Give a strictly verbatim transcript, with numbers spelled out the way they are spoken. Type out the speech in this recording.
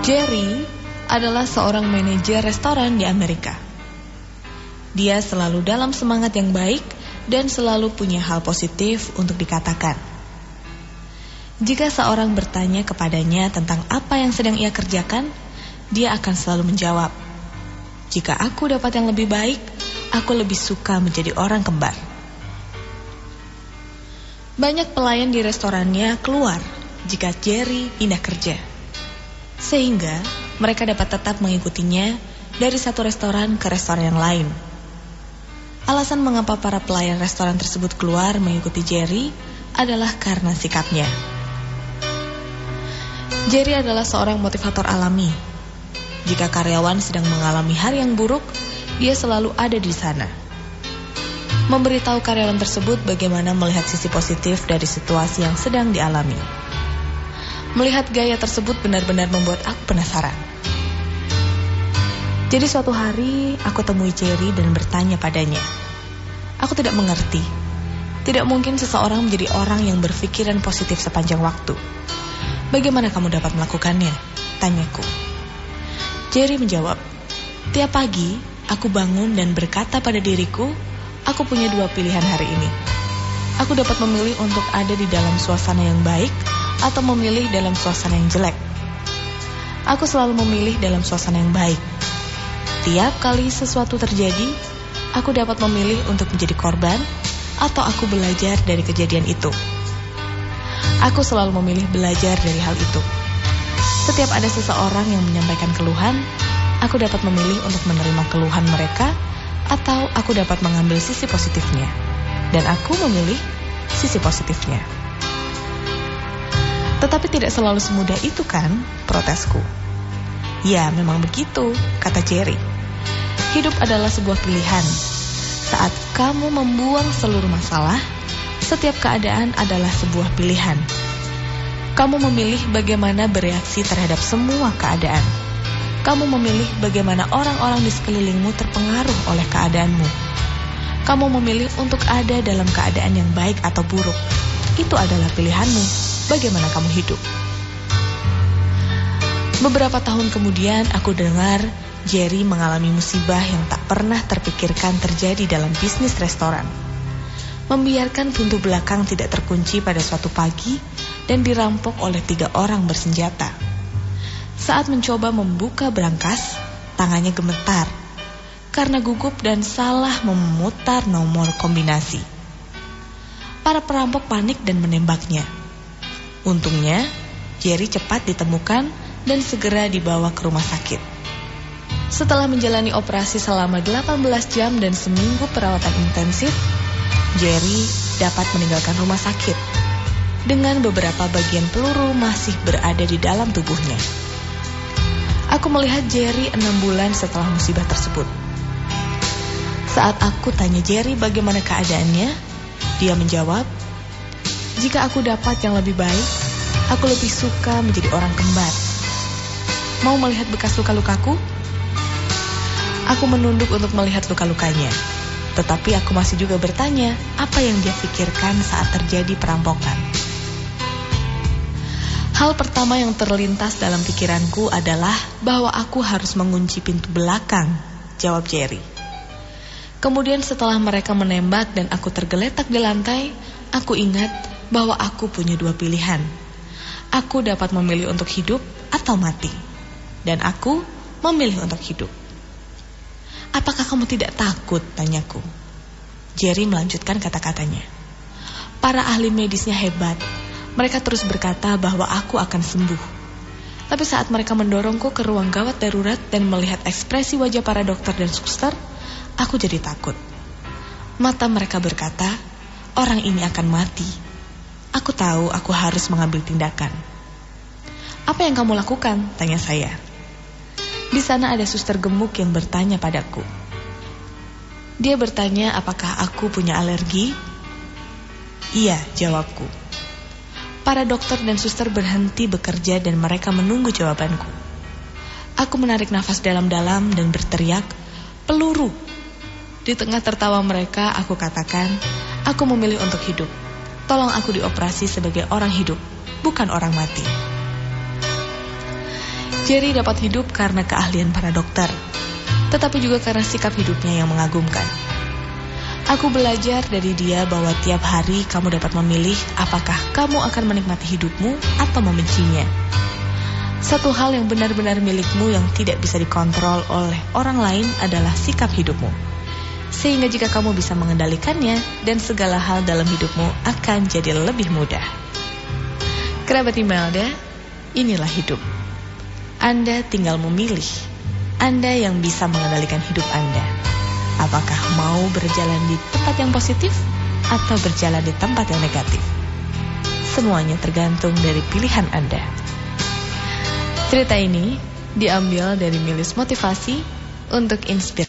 Jerry adalah seorang manajer restoran di Amerika. Dia selalu dalam semangat yang baik dan selalu punya hal positif untuk dikatakan. Jika seorang bertanya kepadanya tentang apa yang sedang ia kerjakan, dia akan selalu menjawab, "Jika aku dapat yang lebih baik, aku lebih suka menjadi orang kembar." Banyak pelayan di restorannya keluar jika Jerry pindah kerja, sehingga mereka dapat tetap mengikutinya dari satu restoran ke restoran yang lain. Alasan mengapa para pelayan restoran tersebut keluar mengikuti Jerry adalah karena sikapnya. Jerry adalah seorang motivator alami. Jika karyawan sedang mengalami hari yang buruk, dia selalu ada di sana, memberitahu karyawan tersebut bagaimana melihat sisi positif dari situasi yang sedang dialami. Melihat gaya tersebut benar-benar membuat aku penasaran. Jadi suatu hari aku temui Jerry dan bertanya padanya. Aku tidak mengerti. Tidak mungkin seseorang menjadi orang yang berpikiran positif sepanjang waktu. Bagaimana kamu dapat melakukannya? Tanyaku. Jerry menjawab, "Tiap pagi aku bangun dan berkata pada diriku, aku punya dua pilihan hari ini. Aku dapat memilih untuk ada di dalam suasana yang baik atau memilih dalam suasana yang jelek. Aku selalu memilih dalam suasana yang baik. Tiap kali sesuatu terjadi, aku dapat memilih untuk menjadi korban atau aku belajar dari kejadian itu. Aku selalu memilih belajar dari hal itu. Setiap ada seseorang yang menyampaikan keluhan, aku dapat memilih untuk menerima keluhan mereka atau aku dapat mengambil sisi positifnya. Dan aku memilih sisi positifnya." "Tetapi tidak selalu semudah itu kan?" protesku. "Ya, memang begitu," kata Jerry. "Hidup adalah sebuah pilihan. Saat kamu membuang seluruh masalah, setiap keadaan adalah sebuah pilihan. Kamu memilih bagaimana bereaksi terhadap semua keadaan. Kamu memilih bagaimana orang-orang di sekelilingmu terpengaruh oleh keadaanmu. Kamu memilih untuk ada dalam keadaan yang baik atau buruk. Itu adalah pilihanmu. Bagaimana kamu hidup?" Beberapa tahun kemudian aku dengar Jerry mengalami musibah yang tak pernah terpikirkan terjadi dalam bisnis restoran. Membiarkan pintu belakang tidak terkunci pada suatu pagi dan dirampok oleh tiga orang bersenjata. Saat mencoba membuka brankas, tangannya gemetar karena gugup dan salah memutar nomor kombinasi. Para perampok panik dan menembaknya. Untungnya, Jerry cepat ditemukan dan segera dibawa ke rumah sakit. Setelah menjalani operasi selama delapan belas jam dan seminggu perawatan intensif, Jerry dapat meninggalkan rumah sakit dengan beberapa bagian peluru masih berada di dalam tubuhnya. Aku melihat Jerry enam bulan setelah musibah tersebut. Saat aku tanya Jerry bagaimana keadaannya, dia menjawab, "Jika aku dapat yang lebih baik, aku lebih suka menjadi orang kembar. Mau melihat bekas luka-lukaku?" Aku menunduk untuk melihat luka-lukanya, tetapi aku masih juga bertanya apa yang dia pikirkan saat terjadi perampokan. Hal pertama yang terlintas dalam pikiranku adalah bahwa aku harus mengunci pintu belakang, jawab Jerry. Kemudian setelah mereka menembak dan aku tergeletak di lantai, aku ingat bahwa aku punya dua pilihan. Aku dapat memilih untuk hidup atau mati. Dan aku memilih untuk hidup. "Apakah kamu tidak takut?" tanyaku. Jerry melanjutkan kata-katanya. "Para ahli medisnya hebat. Mereka terus berkata bahwa aku akan sembuh. Tapi saat mereka mendorongku ke ruang gawat darurat dan melihat ekspresi wajah para dokter dan suster, aku jadi takut. Mata mereka berkata, orang ini akan mati. Aku tahu aku harus mengambil tindakan." "Apa yang kamu lakukan?" tanya saya. Di sana ada suster gemuk yang bertanya padaku. Dia bertanya apakah aku punya alergi. "Iya," jawabku. Para dokter dan suster berhenti bekerja dan mereka menunggu jawabanku. Aku menarik nafas dalam-dalam dan berteriak, "Peluru!" Di tengah tertawa mereka, aku katakan, "Aku memilih untuk hidup. Tolong aku dioperasi sebagai orang hidup, bukan orang mati." Jerry dapat hidup karena keahlian para dokter, tetapi juga karena sikap hidupnya yang mengagumkan. Aku belajar dari dia bahwa tiap hari kamu dapat memilih apakah kamu akan menikmati hidupmu atau membencinya. Satu hal yang benar-benar milikmu yang tidak bisa dikontrol oleh orang lain adalah sikap hidupmu. Sehingga jika kamu bisa mengendalikannya, dan segala hal dalam hidupmu akan jadi lebih mudah. Kerabat Imelda, inilah hidup. Anda tinggal memilih. Anda yang bisa mengendalikan hidup Anda. Apakah mau berjalan di tempat yang positif atau berjalan di tempat yang negatif? Semuanya tergantung dari pilihan Anda. Cerita ini diambil dari Milis Motivasi untuk inspirasi.